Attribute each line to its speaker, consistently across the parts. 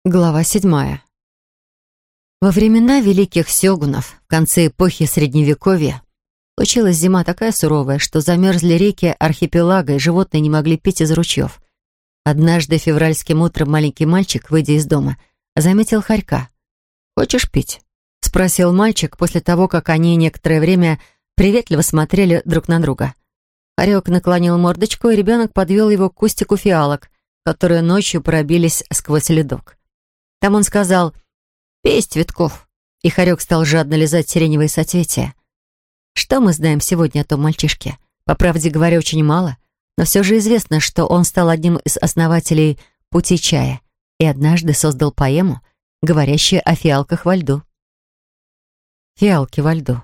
Speaker 1: Глава 7. Во времена великих сёгунов, в конце эпохи Средневековья, случилась зима такая суровая, что замерзли реки архипелага, и животные не могли пить из ручьев. Однажды февральским утром маленький мальчик, выйдя из дома, заметил хорька. «Хочешь пить?» — спросил мальчик после того, как они некоторое время приветливо смотрели друг на друга. Хорек наклонил мордочку, и ребенок подвел его к кустику фиалок, которые ночью пробились сквозь ледок. Там он сказал: «Пей, Цветков», и хорек стал жадно лизать сиреневые соцветия. Что мы знаем сегодня о том мальчишке? По правде говоря, очень мало, но все же известно, что он стал одним из основателей «Пути чая» и однажды создал поэму, говорящую о фиалках во льду. Фиалки во льду.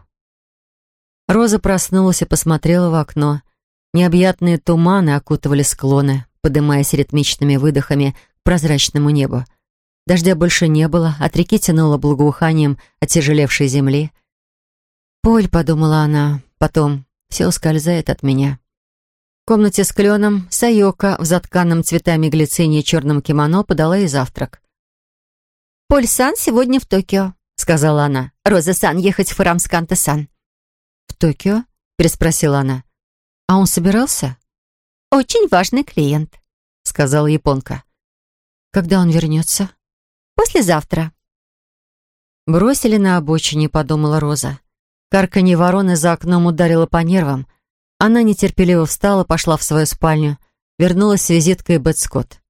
Speaker 1: Роза проснулась и посмотрела в окно. Необъятные туманы окутывали склоны, подымаясь ритмичными выдохами к прозрачному небу. Дождя больше не было, от реки тянуло благоуханием оттяжелевшей земли. «Поль», — подумала она, — «потом все ускользает от меня». В комнате с кленом Сайока в затканном цветами глициния черном кимоно подала ей завтрак.
Speaker 2: «Поль-сан сегодня в Токио», — сказала она. «Роза-сан ехать в Фарамсканта-сан».
Speaker 1: «В Токио?» — переспросила она. «А он собирался?»
Speaker 2: «Очень важный клиент», —
Speaker 1: сказала японка. «Когда он вернется?»
Speaker 2: «Послезавтра».
Speaker 1: «Бросили на обочине», — подумала Роза. Карканье вороны за окном ударило по нервам. Она нетерпеливо встала, пошла в свою спальню, вернулась с визиткой Бет Скотт.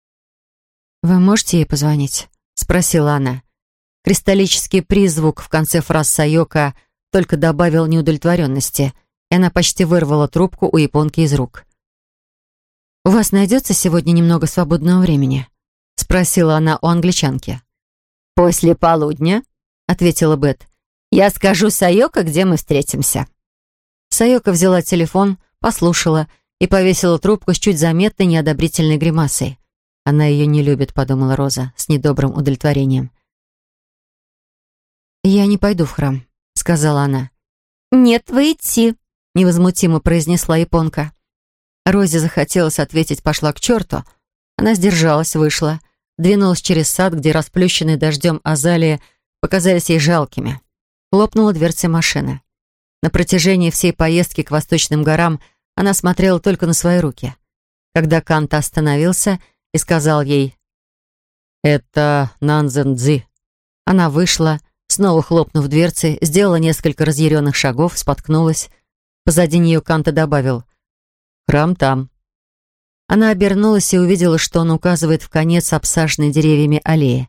Speaker 1: «Вы можете ей позвонить?» — спросила она. Кристаллический призвук в конце фраз Сайока только добавил неудовлетворенности, и она почти вырвала трубку у японки из рук. «У вас найдется сегодня немного свободного времени?» — спросила она у англичанки.
Speaker 2: «После полудня», — ответила Бет. «Я скажу Сайоко, где мы встретимся».
Speaker 1: Сайока взяла телефон, послушала и повесила трубку с чуть заметной неодобрительной гримасой. «Она ее не любит», — подумала Роза с недобрым удовлетворением. «Я не пойду в храм», — сказала она.
Speaker 2: «Нет, вы идти»,
Speaker 1: — невозмутимо произнесла японка. Розе захотелось ответить «пошла к черту». Она сдержалась, вышла, двинулась через сад, где расплющенные дождем азалии показались ей жалкими. Хлопнула дверца машины. На протяжении всей поездки к восточным горам она смотрела только на свои руки. Когда Канта остановился и сказал ей «Это Нанзен-дзы», она вышла, снова хлопнув дверцей, сделала несколько разъяренных шагов, споткнулась. Позади нее Канта добавил «Храм там». Она обернулась и увидела, что он указывает в конец обсаженной деревьями аллеи.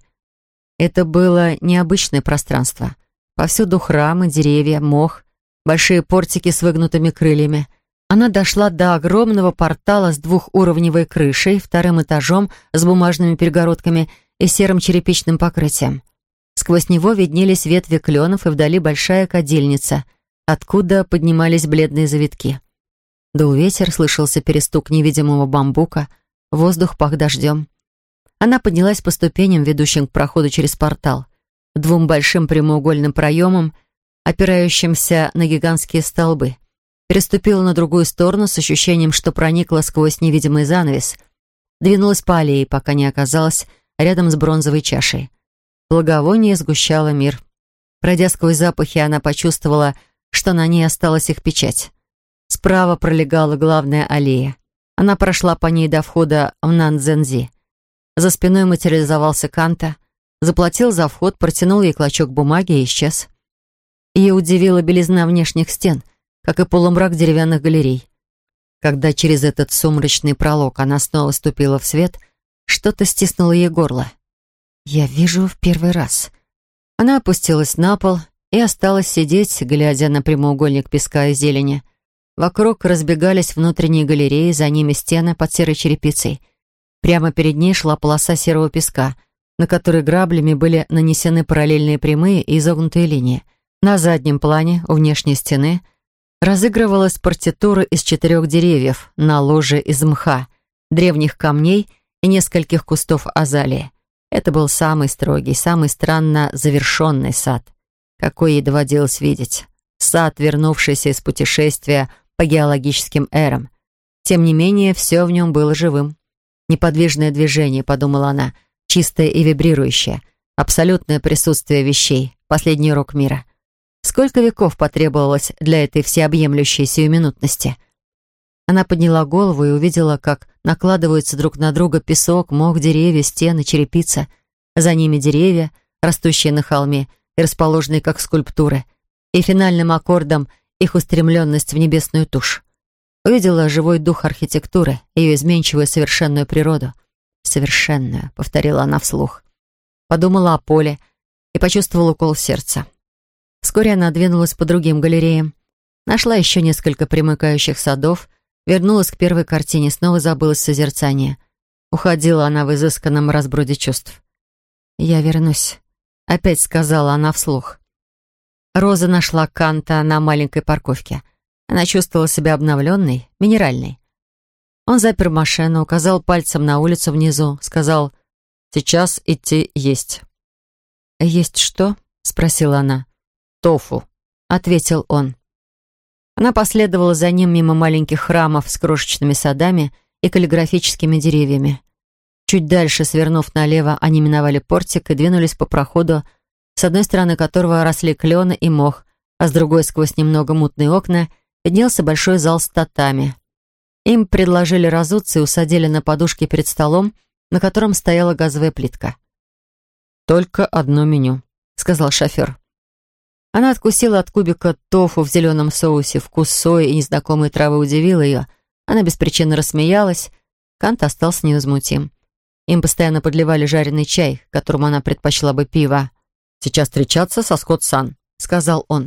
Speaker 1: Это было необычное пространство. Повсюду храмы, деревья, мох, большие портики с выгнутыми крыльями. Она дошла до огромного портала с двухуровневой крышей, вторым этажом с бумажными перегородками и серым черепичным покрытием. Сквозь него виднелись ветви кленов и вдали большая кадильница, откуда поднимались бледные завитки. Дул ветер, слышался перестук невидимого бамбука, воздух пах дождем. Она поднялась по ступеням, ведущим к проходу через портал, к двум большим прямоугольным проемам, опирающимся на гигантские столбы. Переступила на другую сторону с ощущением, что проникла сквозь невидимый занавес. Двинулась по аллее, пока не оказалась рядом с бронзовой чашей. Благовоние сгущало мир. Пройдя сквозь запахи, она почувствовала, что на ней осталась их печать. Справа пролегала главная аллея. Она прошла по ней до входа в Нанзензи. За спиной материализовался Канта, заплатил за вход, протянул ей клочок бумаги и исчез. Ее удивила белизна внешних стен, как и полумрак деревянных галерей. Когда через этот сумрачный пролог она снова ступила в свет, что-то стиснуло ей горло. «Я вижу в первый раз». Она опустилась на пол и осталась сидеть, глядя на прямоугольник песка и зелени. Вокруг разбегались внутренние галереи, за ними стены под серой черепицей. Прямо перед ней шла полоса серого песка, на которой граблями были нанесены параллельные прямые и изогнутые линии. На заднем плане, у внешней стены, разыгрывалась партитура из 4 деревьев на ложе из мха, древних камней и нескольких кустов азалии. Это был самый строгий, самый странно завершенный сад, какой ей доводилось видеть. Сад, вернувшийся из путешествия по геологическим эрам. Тем не менее, все в нем было живым. Неподвижное движение, подумала она, чистое и вибрирующее, абсолютное присутствие вещей, последний урок мира. Сколько веков потребовалось для этой всеобъемлющей сиюминутности? Она подняла голову и увидела, как накладываются друг на друга песок, мох, деревья, стены, черепица. За ними деревья, растущие на холме и расположенные как скульптуры, и финальным аккордом их устремленность в небесную тушь. Увидела живой дух архитектуры, ее изменчивую совершенную природу. «Совершенную», — повторила она вслух. Подумала о поле и почувствовала укол в сердце. Вскоре она двинулась по другим галереям, нашла еще несколько примыкающих садов, вернулась к первой картине, снова забылась в созерцании. Уходила она в изысканном разброде чувств. «Я вернусь», — опять сказала она вслух. Роза нашла Канта на маленькой парковке. Она чувствовала себя обновленной, минеральной. Он запер машину, указал пальцем на улицу внизу, сказал: «Сейчас идти есть». «Есть что?» — спросила она. «Тофу», — ответил он. Она последовала за ним мимо маленьких храмов с крошечными садами и каллиграфическими деревьями. Чуть дальше, свернув налево, они миновали портик и двинулись по проходу, с одной стороны которого росли клены и мох, а с другой, сквозь немного мутные окна, виднелся большой зал с татами. Им предложили разуться и усадили на подушки перед столом, на котором стояла газовая плитка. «Только одно меню», — сказал шофер. Она откусила от кубика тофу в зеленом соусе. Вкус сои и незнакомой травы удивил ее. Она без причины рассмеялась. Кант остался невозмутим. Им постоянно подливали жареный чай, которому она предпочла бы пиво. «Сейчас встречаться со Скотт-сан», — сказал он.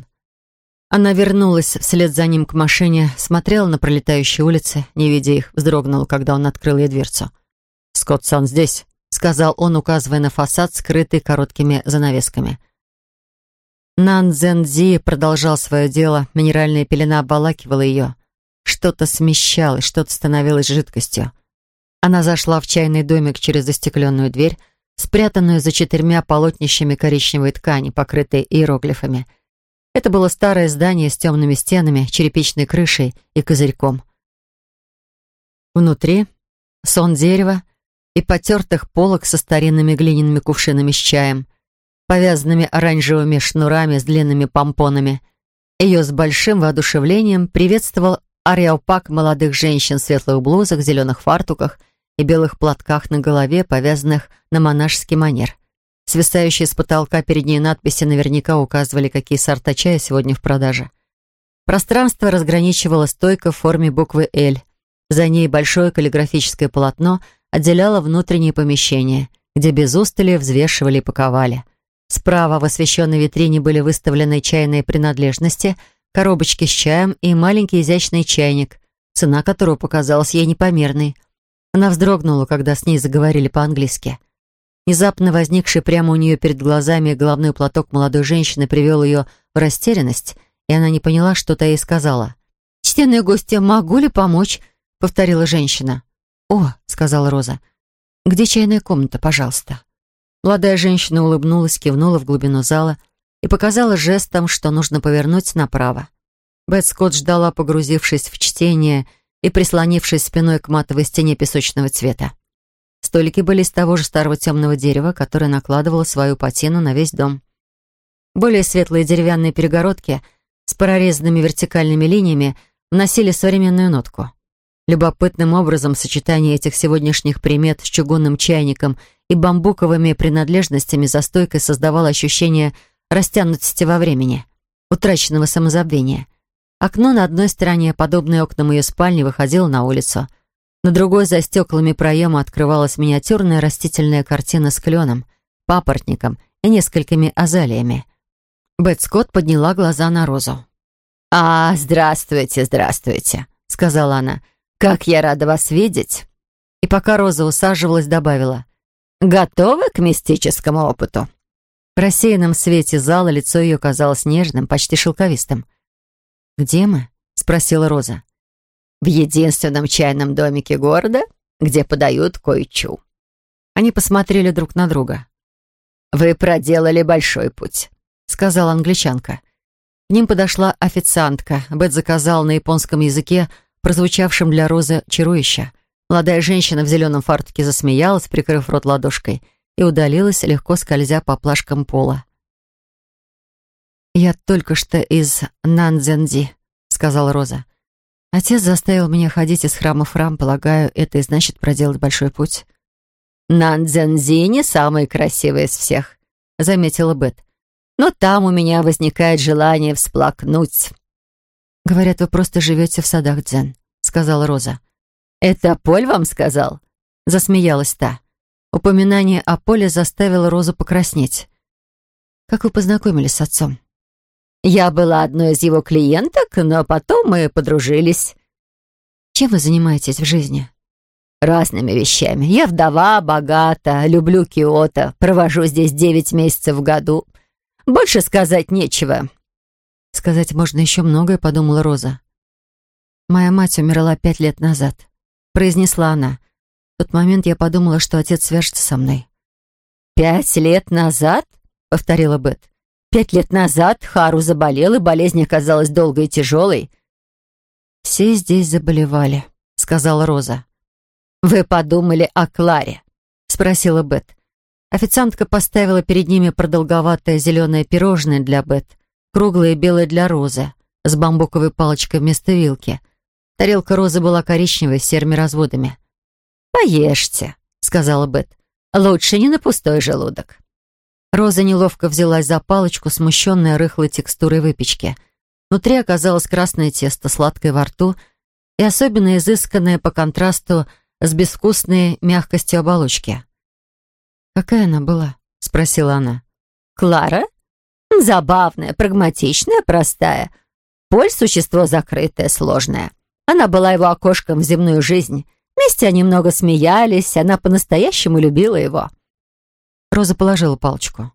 Speaker 1: Она вернулась вслед за ним к машине, смотрела на пролетающие улицы, не видя их, вздрогнула, когда он открыл ей дверцу. «Скотт-сан здесь», — сказал он, указывая на фасад, скрытый короткими занавесками. Нан Цзэн-Дзи продолжал свое дело, минеральная пелена обволакивала ее. Что-то смещалось, что-то становилось жидкостью. Она зашла в чайный домик через застекленную дверь, спрятанную за 4 полотнищами коричневой ткани, покрытой иероглифами. Это было старое здание с темными стенами, черепичной крышей и козырьком. Внутри сон дерева и потертых полок со старинными глиняными кувшинами с чаем, повязанными оранжевыми шнурами с длинными помпонами. Ее с большим воодушевлением приветствовал ареопаг молодых женщин в светлых блузах, зеленых фартуках и белых платках на голове, повязанных на монашеский манер. Свисающие с потолка перед ней надписи наверняка указывали, какие сорта чая сегодня в продаже. Пространство разграничивала стойка в форме буквы «Л». За ней большое каллиграфическое полотно отделяло внутреннее помещение, где без устали взвешивали и паковали. Справа в освещенной витрине были выставлены чайные принадлежности, коробочки с чаем и маленький изящный чайник, цена которого показалась ей непомерной. Она вздрогнула, когда с ней заговорили по-английски. Внезапно возникший прямо у нее перед глазами головной платок молодой женщины привел ее в растерянность, и она не поняла, что та ей сказала. «Почтенная гостья, могу ли помочь?» — повторила женщина. «О», — сказала Роза, — «где чайная комната, пожалуйста?» Молодая женщина улыбнулась, кивнула в глубину зала и показала жестом, что нужно повернуть направо. Бет Скотт ждала, погрузившись в чтение и прислонившись спиной к матовой стене песочного цвета. Столики были из того же старого темного дерева, которое накладывало свою патину на весь дом. Более светлые деревянные перегородки с прорезанными вертикальными линиями вносили современную нотку. Любопытным образом сочетание этих сегодняшних примет с чугунным чайником и бамбуковыми принадлежностями за стойкой создавало ощущение растянутости во времени, утраченного самозабвения. Окно на одной стороне, подобное окнам ее спальни, выходило на улицу. На другой, за стеклами проема, открывалась миниатюрная растительная картина с кленом, папоротником и несколькими азалиями. Бет Скотт подняла глаза на Розу.
Speaker 2: Здравствуйте, здравствуйте», — сказала она. «Как я рада вас видеть!»
Speaker 1: И пока Роза усаживалась, добавила:
Speaker 2: «Готовы к мистическому опыту?»
Speaker 1: В рассеянном свете зала лицо ее казалось нежным, почти шелковистым. «Где мы?» — спросила Роза.
Speaker 2: «В единственном чайном домике города, где подают койчу».
Speaker 1: Они посмотрели друг на друга.
Speaker 2: «Вы проделали большой путь»,
Speaker 1: — сказала англичанка. К ним подошла официантка. Бет заказала на японском языке, прозвучавшем для Розы чарующе. Молодая женщина в зеленом фартуке засмеялась, прикрыв рот ладошкой. и удалилась, легко скользя по плашкам пола. «Я только что из Нанцзянзи», — сказала Роза. «Отец заставил меня ходить из храма в храм, полагаю, это и значит проделать большой путь».
Speaker 2: «Нанцзянзи не самый красивый из всех», — заметила Бет. «Но там у меня возникает желание всплакнуть».
Speaker 1: «Говорят, вы просто живете в садах дзен», — сказала Роза.
Speaker 2: «Это Поль вам сказал?»
Speaker 1: — засмеялась та. Упоминание о Поле заставило Розу покраснеть. «Как вы познакомились с отцом?»
Speaker 2: «Я была одной из его клиенток, но потом мы подружились».
Speaker 1: «Чем вы занимаетесь в жизни?»
Speaker 2: «Разными вещами. Я вдова, богата, люблю Киото, провожу здесь 9 месяцев в году. Больше сказать нечего».
Speaker 1: «Сказать можно еще многое», — подумала Роза. «Моя мать умерла 5 лет назад», — произнесла она. В тот момент я подумала, что отец свяжется со мной.
Speaker 2: 5 лет назад?» — повторила Бет. 5 лет назад Хару заболел, и болезнь оказалась долгой и тяжелой.
Speaker 1: «Все здесь заболевали», — сказала Роза.
Speaker 2: «Вы подумали о Кларе?»
Speaker 1: — спросила Бет. Официантка поставила перед ними продолговатое зеленое пирожное для Бет, круглое и белое для Розы, с бамбуковой палочкой вместо вилки. Тарелка Розы была коричневой, с серыми разводами.
Speaker 2: «Поешьте», — сказала Бет. «Лучше не на пустой желудок».
Speaker 1: Роза неловко взялась за палочку, смущенная рыхлой текстурой выпечки. Внутри оказалось красное тесто, сладкое во рту и особенно изысканное по контрасту с безвкусной мягкостью оболочки. «Какая она была?» — спросила она.
Speaker 2: «Клара? Забавная, прагматичная, простая. Поль — существо закрытое, сложное. Она была его окошком в земную жизнь. Вместе они много смеялись, она по-настоящему любила его».
Speaker 1: Роза положила палочку.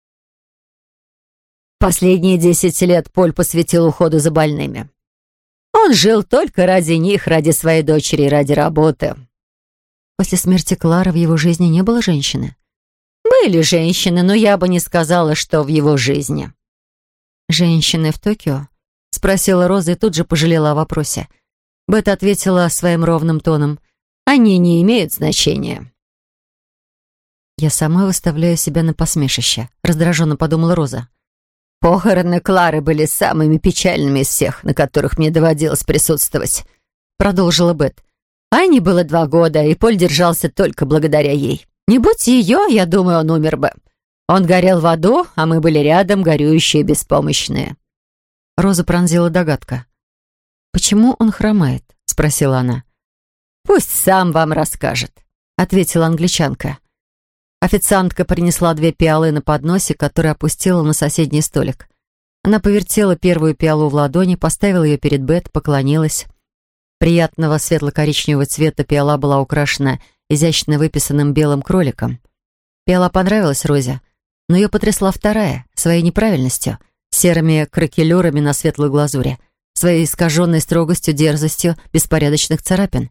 Speaker 2: Последние 10 лет Поль посвятил уходу за больными. Он жил только ради них, ради своей дочери и ради работы.
Speaker 1: После смерти Клары в его жизни не было женщины?
Speaker 2: Были женщины, но я бы не сказала, что в его жизни.
Speaker 1: «Женщины в Токио?» — спросила Роза и тут же пожалела о вопросе. Бет ответила своим ровным тоном.
Speaker 2: «Они не имеют значения».
Speaker 1: «Я сама выставляю себя на посмешище», — раздраженно подумала Роза.
Speaker 2: «Похороны Клары были самыми печальными из всех, на которых мне доводилось присутствовать», — продолжила Бет. «Анне было 2 года, и Поль держался только благодаря ей. Не будь ее, я думаю, он умер бы. Он горел в аду, а мы были рядом, горюющие, беспомощные».
Speaker 1: Роза пронзила догадка. «Почему он хромает?» — спросила она.
Speaker 2: «Пусть сам вам расскажет», — ответила англичанка.
Speaker 1: Официантка принесла 2 пиалы на подносе, которые опустила на соседний столик. Она повертела первую пиалу в ладони, поставила ее перед Бет, поклонилась. Приятного светло-коричневого цвета пиала была украшена изящно выписанным белым кроликом. Пиала понравилась Розе, но ее потрясла вторая, своей неправильностью, серыми кракелюрами на светлой глазури, своей искаженной строгостью, дерзостью беспорядочных царапин.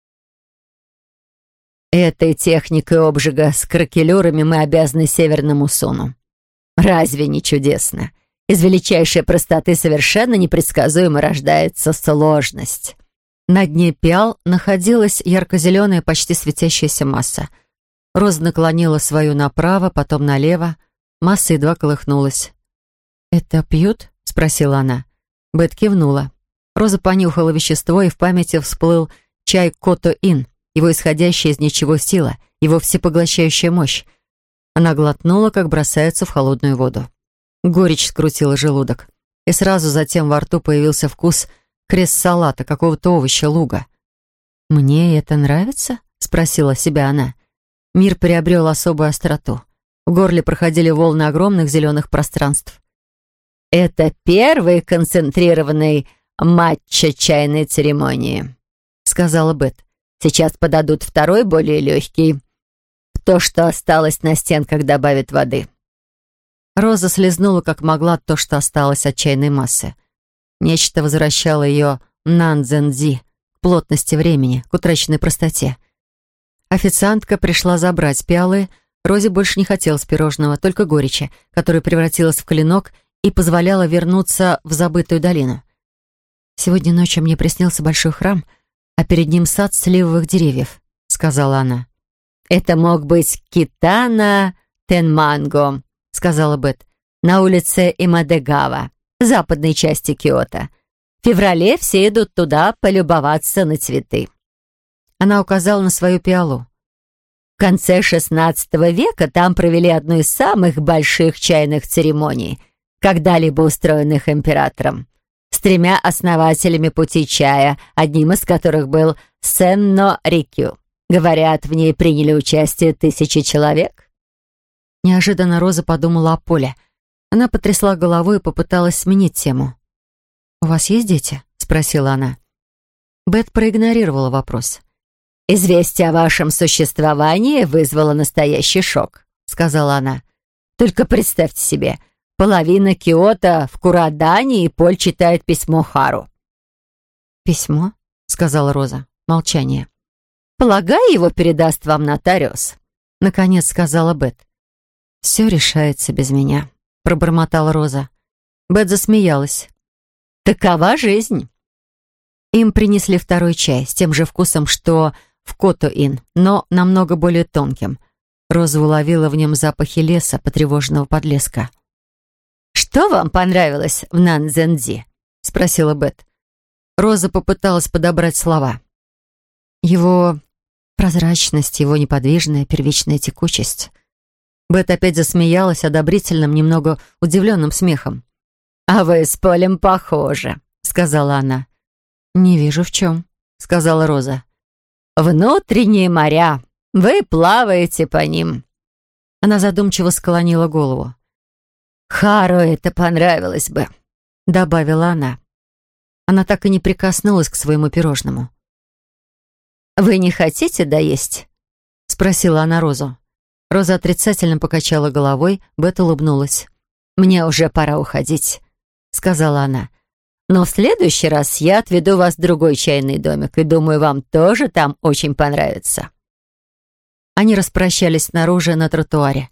Speaker 2: «Этой техникой обжига с кракелюрами мы обязаны Северному Суну. Разве не чудесно? Из величайшей простоты совершенно непредсказуемо рождается сложность».
Speaker 1: На дне пиал находилась ярко-зеленая, почти светящаяся масса. Роза наклонила свою направо, потом налево. Масса едва колыхнулась. «Это пьют?» — спросила она. Бет кивнула. Роза понюхала вещество, и в памяти всплыл чай Кото-Ин, его исходящая из ничего сила, его всепоглощающая мощь. Она глотнула, как бросается в холодную воду. Горечь скрутила желудок, и сразу затем во рту появился вкус крест-салата, какого-то овоща, луга. «Мне это нравится?» — спросила себя она. Мир приобрел особую остроту. В горле проходили волны огромных зеленых пространств.
Speaker 2: «Это первый концентрированный матча чайной церемонии», — сказала Бет. «Сейчас подадут второй, более легкий. То, что осталось на стенках, добавит воды».
Speaker 1: Роза слезнула, как могла, то, что осталось от чайной массы. Нечто возвращало ее нанцзэнзи, к плотности времени, к утраченной простоте. Официантка пришла забрать пиалы. Розе больше не хотелось пирожного, только горечи, которая превратилась в клинок и позволяла вернуться в забытую долину. «Сегодня ночью мне приснился большой храм, а перед ним сад сливовых деревьев», — сказала она.
Speaker 2: «Это мог быть Китана Тенманго», — сказала Бет, «на улице Имадегава, западной части Киото. В феврале все идут туда полюбоваться на цветы».
Speaker 1: Она указала на свою пиалу.
Speaker 2: В конце XVI века там провели одну из самых больших чайных церемоний, когда-либо устроенных императором, с 3 основателями пути чая, одним из которых был Сенно Рикю. Говорят, в ней приняли участие 1000 человек.
Speaker 1: Неожиданно Роза подумала о Поле. Она потрясла головой и попыталась сменить тему. «У вас есть дети?» — спросила она. Бет проигнорировала вопрос.
Speaker 2: «Известие о вашем существовании вызвало настоящий шок», — сказала она. «Только представьте себе, половина Киото в Курадане, и Поль читает письмо Хару».
Speaker 1: «Письмо?» — сказала Роза. Молчание.
Speaker 2: «Полагаю, его передаст вам нотариус»,
Speaker 1: — наконец сказала Бет. «Все решается без меня», — пробормотала Роза. Бет засмеялась.
Speaker 2: «Такова жизнь».
Speaker 1: Им принесли второй чай с тем же вкусом, что в Кото-Ин, но намного более тонким. Роза уловила в нем запахи леса, потревоженного подлеска.
Speaker 2: «Что вам понравилось в Нанзензи?» —
Speaker 1: спросила Бет. Роза попыталась подобрать слова. Его прозрачность, его неподвижная первичная текучесть. Бет опять засмеялась одобрительным, немного удивленным смехом.
Speaker 2: «А вы с Полем похожи», — сказала она.
Speaker 1: «Не вижу, в чем», — сказала Роза.
Speaker 2: «Внутренние моря. Вы плаваете по ним».
Speaker 1: Она задумчиво склонила голову.
Speaker 2: «Хару это понравилось бы», — добавила она.
Speaker 1: Она так и не прикоснулась к своему пирожному.
Speaker 2: «Вы не хотите доесть?»
Speaker 1: — спросила она Розу. Роза отрицательно покачала головой, Бет улыбнулась.
Speaker 2: «Мне уже пора уходить», — сказала она. «Но в следующий раз я отведу вас в другой чайный домик, и думаю, вам тоже там очень понравится».
Speaker 1: Они распрощались снаружи на тротуаре.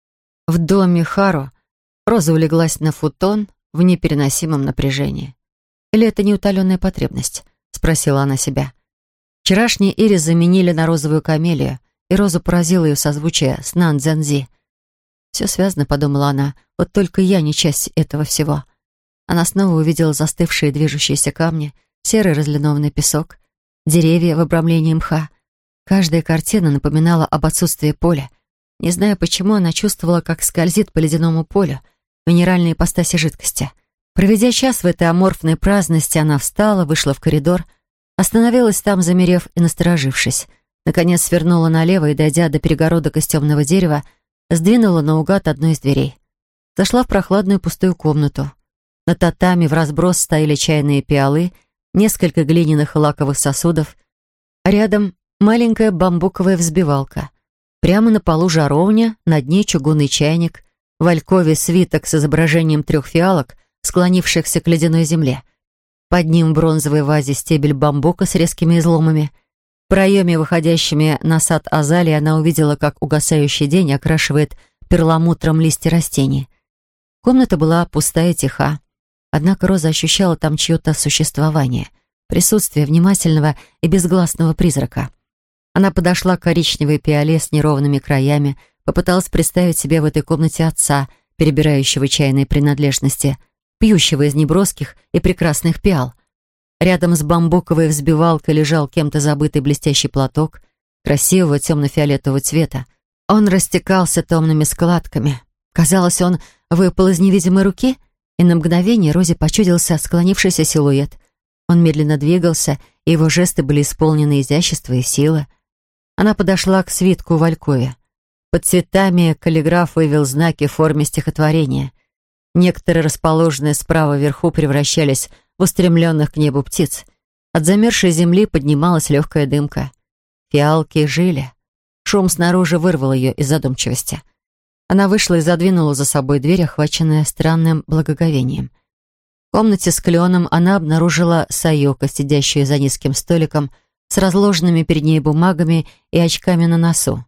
Speaker 1: В доме Хару Роза улеглась на футон в непереносимом напряжении. «Или это неутоленная потребность?» — спросила она себя. Вчерашний ирис заменили на розовую камелию, и Розу поразила ее созвучие с Нанзензи. «Все связано», — подумала она, — «вот только я не часть этого всего». Она снова увидела застывшие движущиеся камни, серый разлинованный песок, деревья в обрамлении мха. Каждая картина напоминала об отсутствии поля. Не зная почему, она чувствовала, как скользит по ледяному полю минеральной ипостаси жидкости. Проведя час в этой аморфной праздности, она встала, вышла в коридор, остановилась там, замерев и насторожившись. Наконец свернула налево и, дойдя до перегородок из темного дерева, сдвинула наугад одну из дверей. Зашла в прохладную пустую комнату. На татами в разброс стояли чайные пиалы, несколько глиняных и лаковых сосудов, а рядом маленькая бамбуковая взбивалка. Прямо на полу жаровня, на дне чугунный чайник, в алькове свиток с изображением 3 фиалок, склонившихся к ледяной земле. Под ним в бронзовой вазе стебель бамбука с резкими изломами. В проеме, выходящими на сад азалии, она увидела, как угасающий день окрашивает перламутром листья растений. Комната была пустая и тиха. Однако Роза ощущала там чье-то существование, присутствие внимательного и безгласного призрака. Она подошла к коричневой пиале с неровными краями, попыталась представить себе в этой комнате отца, перебирающего чайные принадлежности, пьющего из неброских и прекрасных пиал. Рядом с бамбуковой взбивалкой лежал кем-то забытый блестящий платок красивого темно-фиолетового цвета. Он растекался томными складками. Казалось, он выпал из невидимой руки, и на мгновение Розе почудился склонившийся силуэт. Он медленно двигался, и его жесты были исполнены изящества и силы. Она подошла к свитку в алькове. Под цветами каллиграф вывел знаки в форме стихотворения. Некоторые, расположенные справа вверху, превращались в устремленных к небу птиц. От замерзшей земли поднималась легкая дымка. Фиалки жили. Шум снаружи вырвал ее из задумчивости. Она вышла и задвинула за собой дверь, охваченная странным благоговением. В комнате с кленом она обнаружила Сайоко, сидящую за низким столиком, с разложенными перед ней бумагами и очками на носу.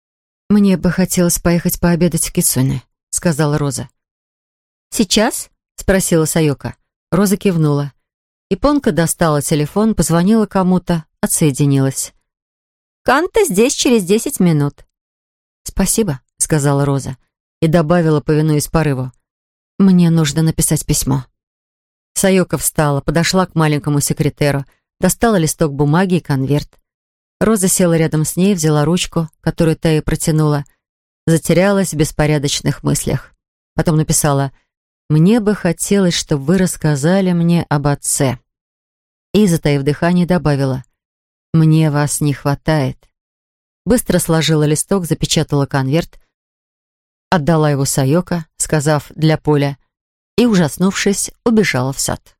Speaker 1: «Мне бы хотелось поехать пообедать в Кицуне», — сказала Роза.
Speaker 2: «Сейчас?»
Speaker 1: — спросила Сайоко. Роза кивнула. Японка достала телефон, позвонила кому-то, отсоединилась.
Speaker 2: Канта здесь через 10 минут».
Speaker 1: «Спасибо», — сказала Роза и добавила, повинуясь порыву. «Мне нужно написать письмо». Сайока встала, подошла к маленькому секретеру, достала листок бумаги и конверт. Роза села рядом с ней, взяла ручку, которую та ей протянула, затерялась в беспорядочных мыслях. Потом написала: «Мне бы хотелось, чтобы вы рассказали мне об отце». И, затаив дыхание, добавила: «Мне вас не хватает». Быстро сложила листок, запечатала конверт, отдала его Сайока, сказав для Поля, и, ужаснувшись, убежала в сад.